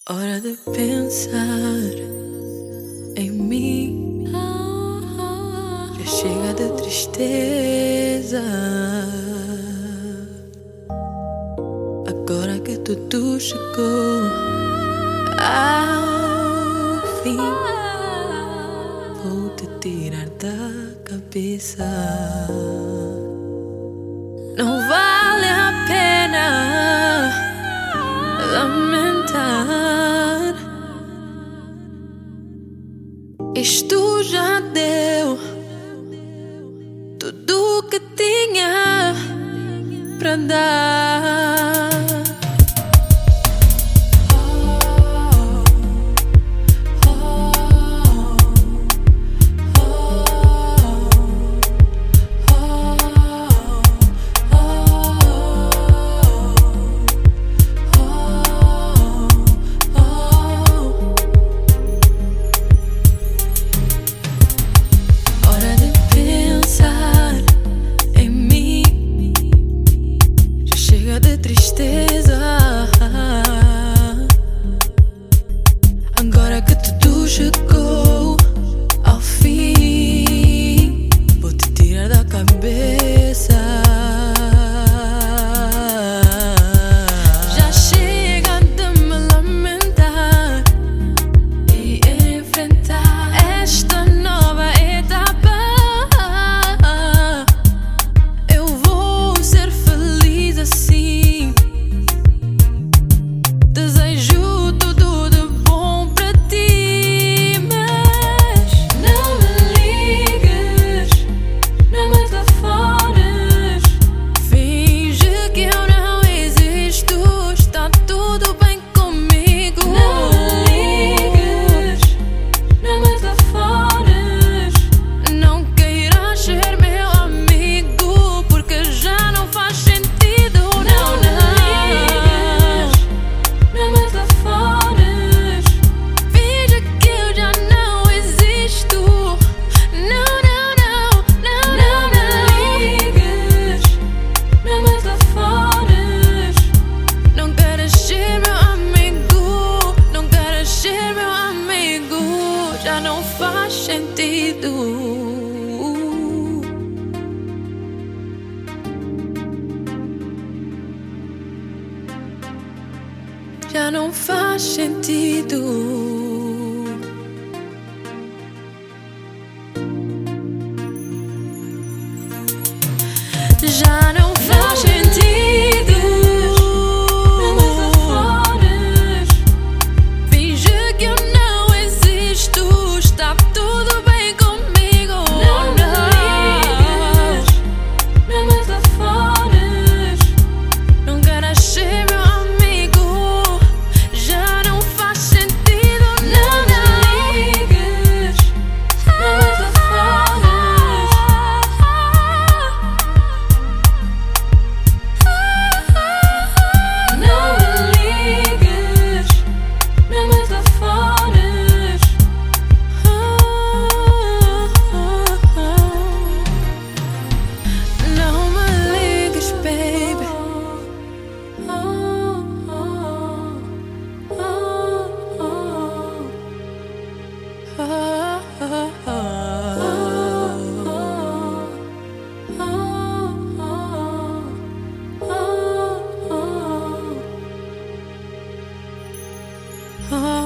Hora de pensar em mim. Já chega de tristeza. Agora que tudo chegou ao fim, vou te tirar da cabeça. Não vale a pena lamentar. Isto já deu tudo que tinha pra dar. Tristeza. Agora que tudo chegou ao fim, vou te tirar da cabeça. Já chega de me lamentar e enfrentar esta nova etapa. Eu vou ser feliz assim. Já não faz sentido. Já não faz sentido. Já não faz sentido. Oh